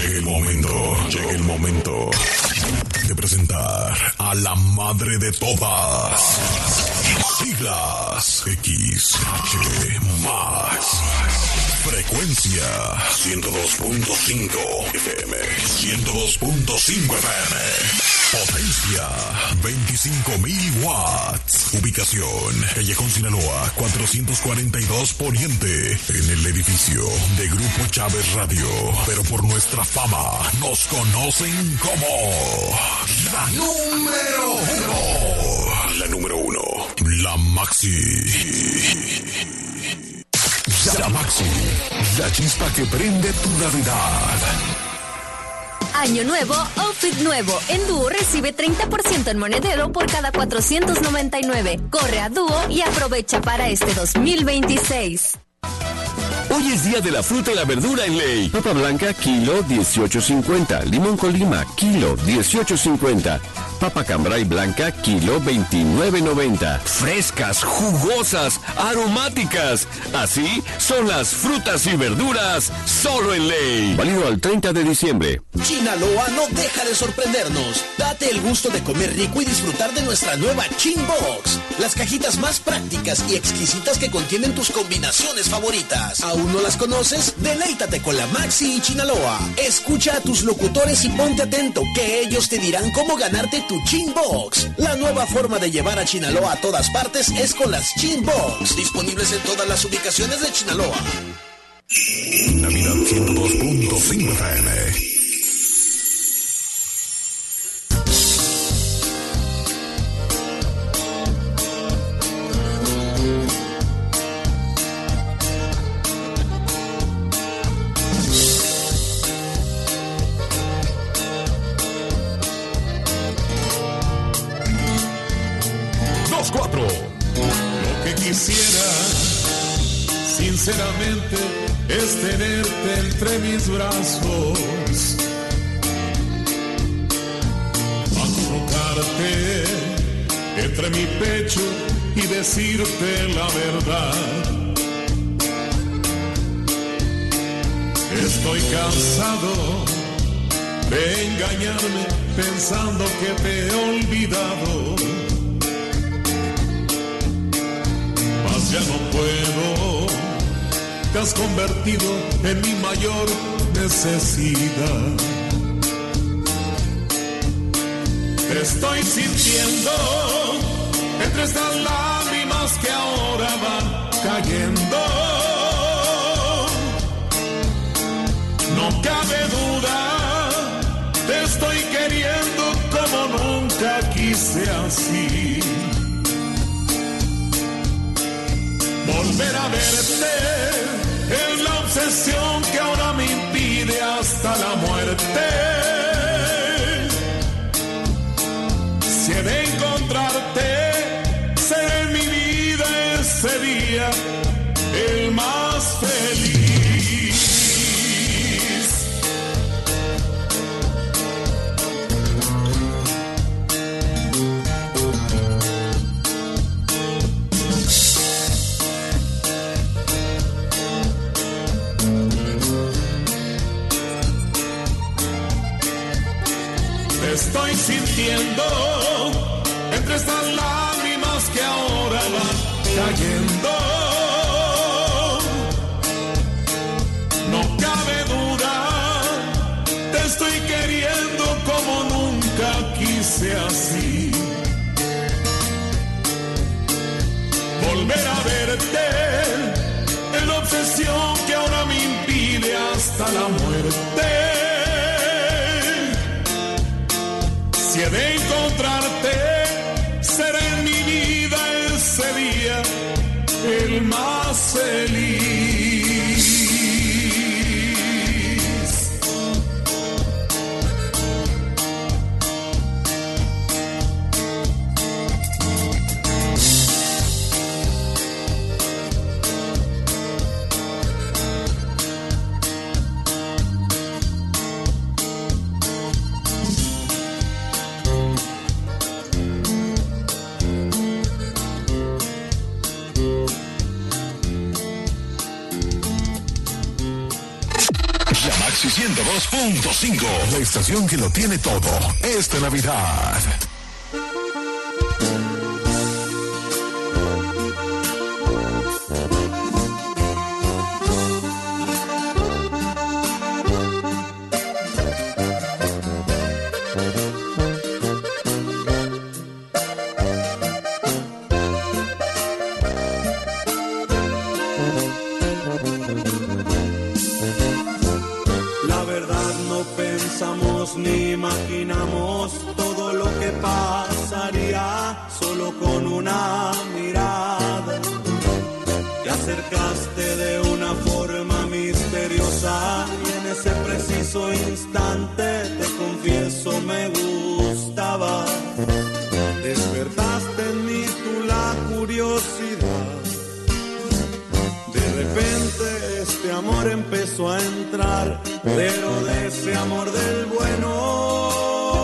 Llega el momento de presentar a la madre de todas. Siglas X, H, Max. Frecuencia 102.5 FM, 102.5 FM. Potencia 25.000 watts. Ubicación Callejón Sinaloa 442 Poniente. En el edificio de Grupo Chávez Radio. Pero por nuestra fama nos conocen como la número uno. La número uno. La Maxi. La Maxi. La chispa que prende tu Navidad. Año nuevo, outfit nuevo. En Dúo recibe 30% en monedero por cada 499. Corre a Dúo y aprovecha para este 2026. Hoy es día de la fruta y la verdura en Ley. Papa blanca, kilo 18.50. Limón Colima, kilo 18.50. Papa cambray blanca, kilo 29.90. Frescas, jugosas, aromáticas. Así son las frutas y verduras solo en Ley. Válido al 30 de diciembre. Chinaloa no deja de sorprendernos. Date el gusto de comer rico y disfrutar de nuestra nueva Chin Box. Las cajitas más prácticas y exquisitas que contienen tus combinaciones favoritas. ¿Aún no las conoces? Deleítate con la Maxi y Chinaloa. Escucha a tus locutores y ponte atento, que ellos te dirán cómo ganarte tu Chin Box. La nueva forma de llevar a Chinaloa a todas partes es con las Chin Box. Disponibles en todas las ubicaciones de Chinaloa. Navidad 102.5 FM. Lo que quisiera, sinceramente, es tenerte entre mis brazos, acurrucarte entre mi pecho y decirte la verdad. Estoy cansado de engañarme pensando que te he olvidado. Ya no puedo, te has convertido en mi mayor necesidad. Te estoy sintiendo entre estas lágrimas que ahora van cayendo. No cabe duda, te estoy queriendo como nunca quise así. Volver a verte es la obsesión que ahora me impide hasta la muerte. Si he de encontrarte, será en mi vida ese día el más feliz. Estoy sintiendo entre estas lágrimas que ahora van cayendo. No cabe duda, te estoy queriendo como nunca quise así. Volver a verte es la obsesión que ahora me impide hasta la muerte. Si he de encontrarte, será en mi vida ese día el más feliz. La Maxi 102.5. La estación que lo tiene todo. Esta Navidad. Ni imaginamos todo lo que pasaría solo con una mirada. Te acercaste de una forma misteriosa y en ese preciso instante te confieso me gustaba. Despertaste en mí tú la curiosidad. De repente este amor empezó a entrar, pero de ese amor del bueno.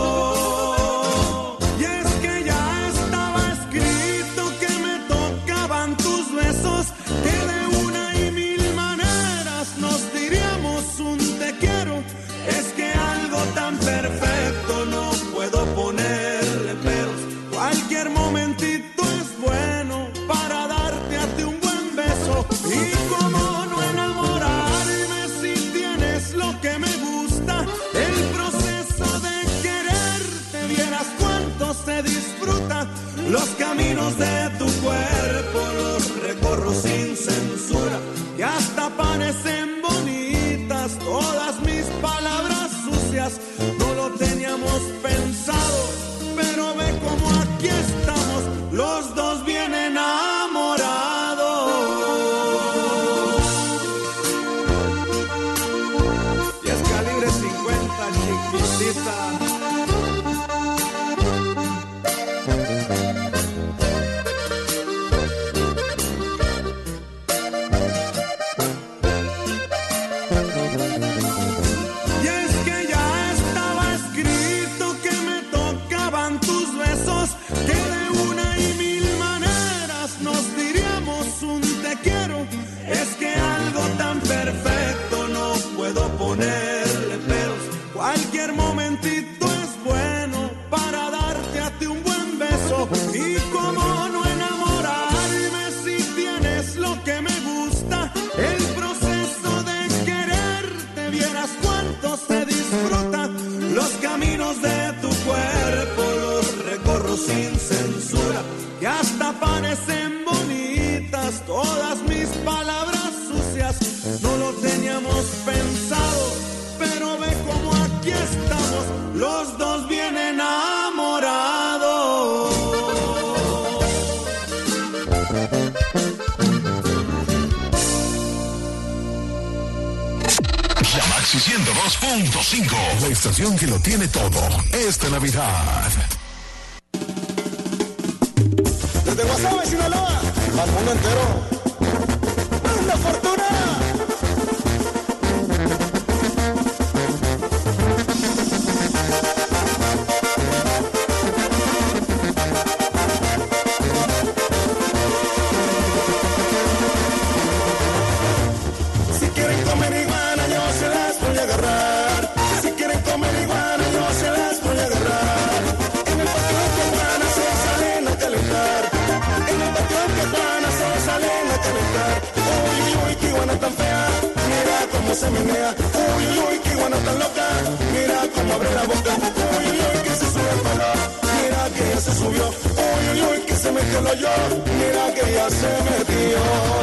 Y es que ya estaba escrito que me tocaban tus besos, que de una y mil maneras nos diríamos un te quiero. Es que algo tan perfecto no puedo ponerle peros. Cualquier momentito es bueno para darte a ti un buen beso. Y cómo no enamorarme si tienes lo que me gusta. El proceso de quererte, vieras cuánto se disfruta. Los caminos de tu cuerpo los recorro sin censura. Y hasta parecen bonitas todas mis palabras sucias. No lo teníamos pensado, pero ve como aquí estamos, los dos bien enamorados. Y es calibre 50, chiquitita. Y es que ya estaba escrito que me tocaban tus besos, que de una y mil maneras nos diríamos un te quiero. Es que algo tan perfecto no puedo ponerle peros. Cualquier momentito es bueno para darte a ti un buen beso. Y cómo no enamorarme si tienes lo que me gusta. El proceso de quererte, vieras cuánto se disfruta. Los caminos de tu cuerpo los recorro sin censura. Y hasta parecen bonitas todas mis palabras sucias. No lo teníamos pensado, pero ve como aquí estamos, los dos bien enamorados. La Maxi 102.5. La estación que lo tiene todo. Esta Navidad. Desde Guasave, Sinaloa, al mundo entero. ¡Una fortuna! Si quieren comer iguana, yo se las voy a agarrar. Si quieren comer iguana, yo se las voy a agarrar. En el patio de Tijuana se salen a calentar. En el patio de Tijuana se salen a calentar. Uy, uy, uy, qué iguana tan fea. Mira cómo se menea. Uy, uy, uy, qué iguana tan loca. Mira cómo abre la boca. Uy, uy, uy, que se sube el palo. Mira que ya se subió. Uy, uy, uy, que se metió el hoyo. Mira que ya se metió.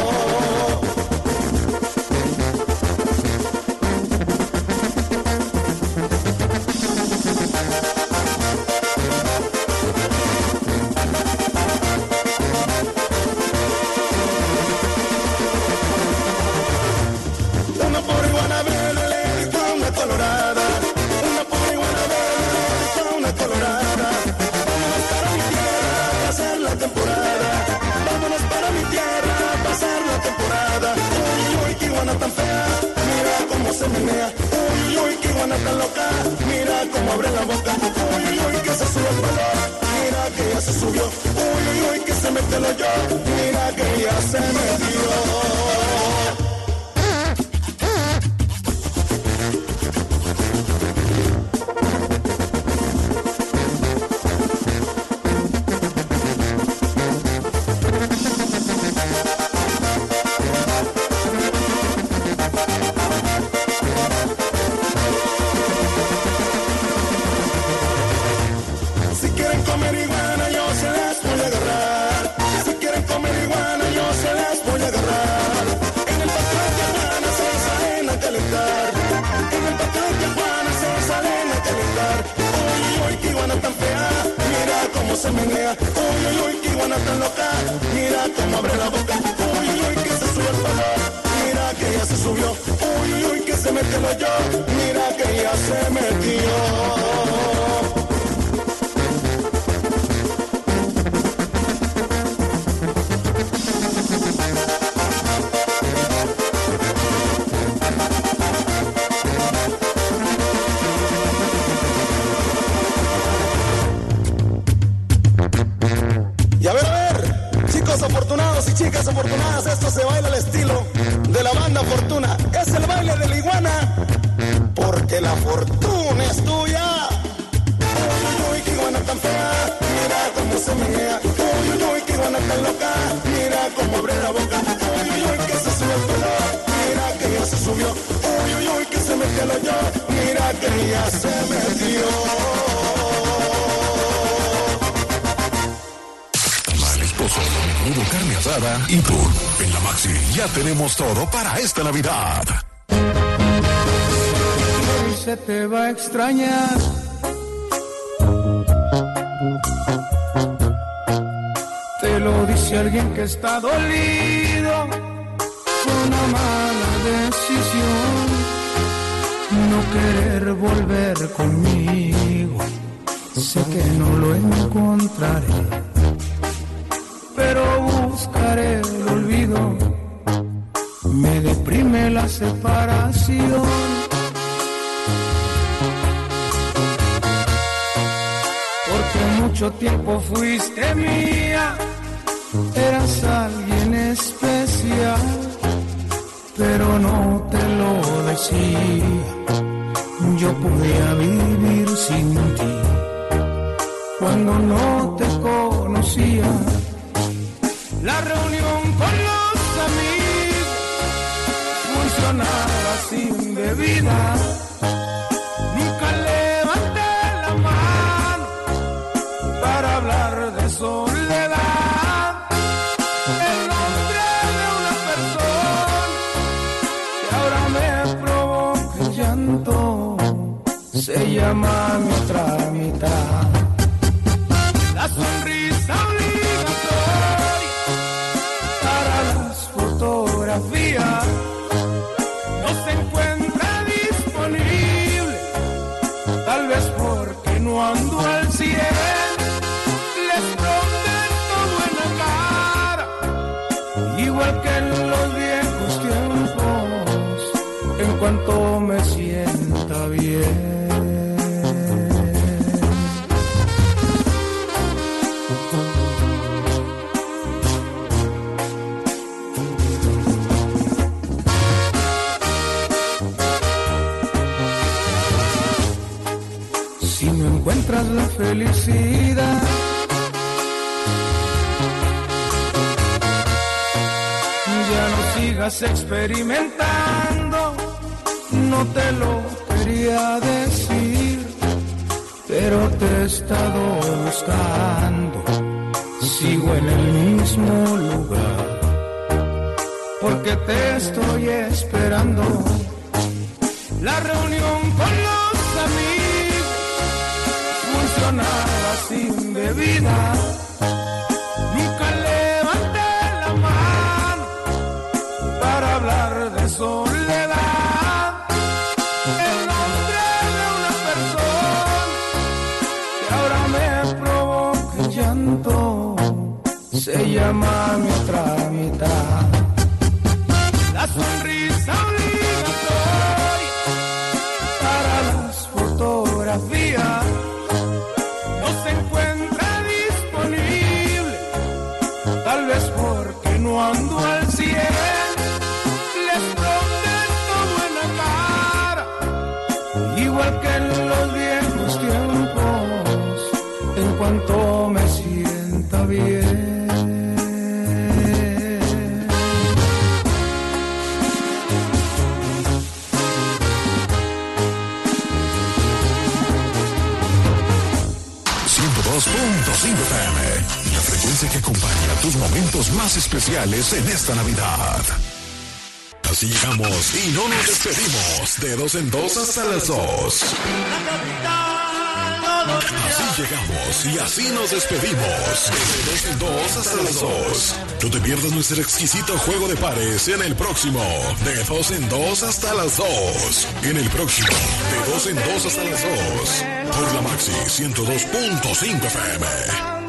Una pobre iguana verde le dijo a una colorada. Una pobre iguana verde le dijo a una colorada. Vámonos para mi tierra a pasar la temporada. Vámonos para mi tierra a pasar la temporada. Uy, uy, uy, qué iguana tan fea. Mira cómo se menea. Uy, uy, uy, qué iguana tan loca. Mira cómo abre la boca. Uy, uy, uy, que se sube el palo. Mira que ya se subió. Uy, uy, uy, que se mete el hoyo. Mira que ya se metió. cómo se menea. Uy, uy, uy, qué iguana tan loca. Mira cómo abre la boca. Uy, uy, uy, que se sube el palo. Mira que ya se subió. Uy, uy, uy, que se metió el hoyo. Mira que ya se metió. Y a ver, chicos afortunados y chicas afortunadas, esto se baila al estilo de la banda Fortuna. Es el baile de la iguana, porque la fortuna es tuya. Uy, uy, uy, qué iguana tan fea, mira cómo se menea. Uy, uy, uy, qué iguana tan loca, mira cómo abre la boca. Uy, uy, uy, que se sube el pelo, mira que ya se subió. Uy, uy, uy, que se metió el hoyo, mira que ya se metió. Menudo, carne asada y tú. En la Maxi ya tenemos todo para esta Navidad. Se te va a extrañar. Te lo dice alguien que está dolido por una mala decisión. No querer volver conmigo. Sé que no lo encontraré, pero buscaré el olvido. Me deprime la separación. Porque mucho tiempo fuiste mía, eras alguien especial, pero no te lo decía. Yo podía vivir sin ti cuando no te conocía. La reunión con los amigos funcionaba sin bebida. Nunca levanté la mano para hablar de soledad. El nombre de una persona que ahora me provoca el llanto se llama mi otra mitad. La sonrisa obligatoria para las fotografías no se encuentra disponible, tal vez porque no ando al 100. Les prometo buena cara, igual que en los viejos tiempos, en cuanto me sienta bien. Si no encuentras la felicidad, ya no sigas experimentando. No te lo quería decir, pero te he estado buscando. Sigo en el mismo lugar, porque te estoy esperando. La reunión con los amigos funcionaba sin bebida. Nunca levanté la mano para hablar de soledad. El nombre de una persona que ahora me provoca el llanto se llama mi otra mitad. La sonrisa obligatoria para las fotografías no se encuentra disponible, tal vez porque no ando al 100. Les prometo buena cara, igual que en los viejos tiempos, en cuanto me sienta bien. 102.5 FM, la frecuencia que acompaña tus momentos más especiales en esta Navidad. Así llegamos y no nos despedimos. De 2 en 2 hasta las 2. La capital no Así llegamos y así nos despedimos. De 2 en 2 hasta las 2. No te pierdas nuestro exquisito juego de pares en el próximo. De 2 en 2 hasta las 2. En el próximo. De 2 en 2 hasta las 2. Por la Maxi 102.5 FM.